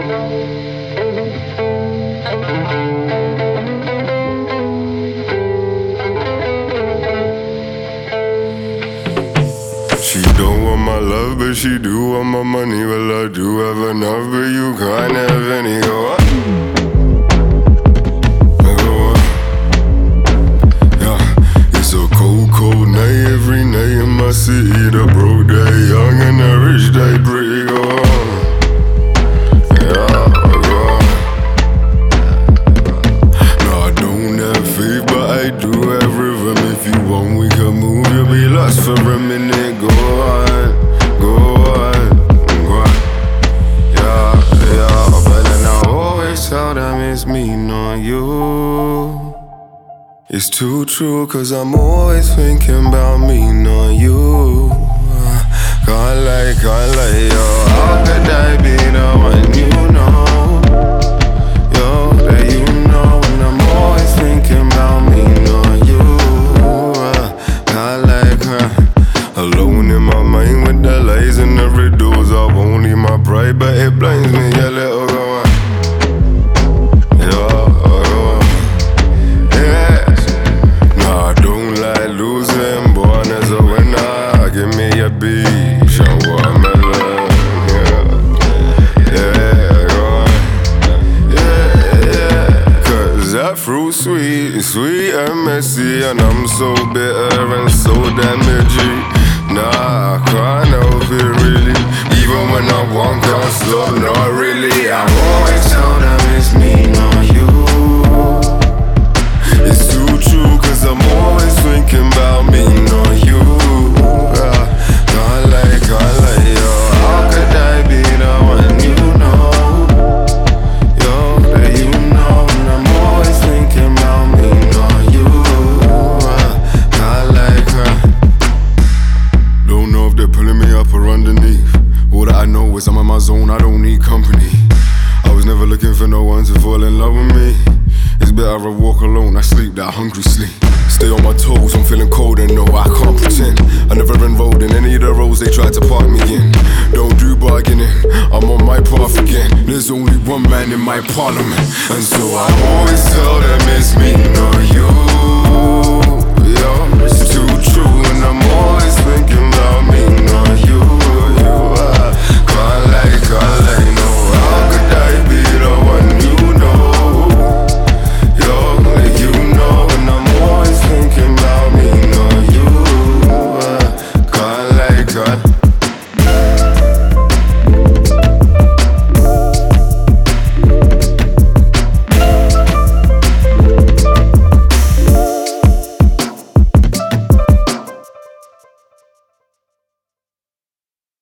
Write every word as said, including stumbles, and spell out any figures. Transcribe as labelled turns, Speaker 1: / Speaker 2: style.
Speaker 1: She don't want my love, but she do want my money. Well, I do have enough, but you can't have any. Go on. Go on. Yeah, it's a cold, cold night every night in my city. The broke day young and the rich day pretty. Go on. Yeah, go on. No, I don't have faith, but I do have rhythm. If you want, we can move. You'll be lost for a minute. Go on, go on, go on. Yeah, yeah, but then I always tell them it's me, not you. It's too true, cause I'm always thinking about me, not you. Can't lie, can't lie, yo. How could I be the one you know? Yo, that you know, and I'm always thinking about me, not you. Can't lie, can't. Alone in my mind with the lies and the riddles. I won't leave my pride, but it blinds me a little. Go on. Yeah, go on. Yeah. Nah, I don't like losing. Born as a winner. Give me a beach and watermelon. Yeah, yeah, go on. Yeah, yeah. Cause that fruit sweet, sweet and messy, and I'm so bitter and so damaging. Nah, I can't help it really. Even when I want, can't stop, not really. I always tell them it's me, not you. It's too true, cause I'm always thinking about me, not you. uh, Can't lie, can't lie, yo. How could I be the one you know? Yo, that you know, and I'm always thinking about me, not you. uh, Can't lie, can't. Don't know if they're pulling me up or underneath. All that I know is I'm in my zone, I don't need company. I was never looking for no one to fall in love with me. It's better I walk alone, I sleep that hungry sleep. Stay on my toes, I'm feeling cold and no, I can't pretend. I never enrolled in any of the roles they tried to park me in. Don't do bargaining, I'm on my path again. There's only one man in my parliament, and so I always tell them it's me, not you. Yo, it's too true, and I'm always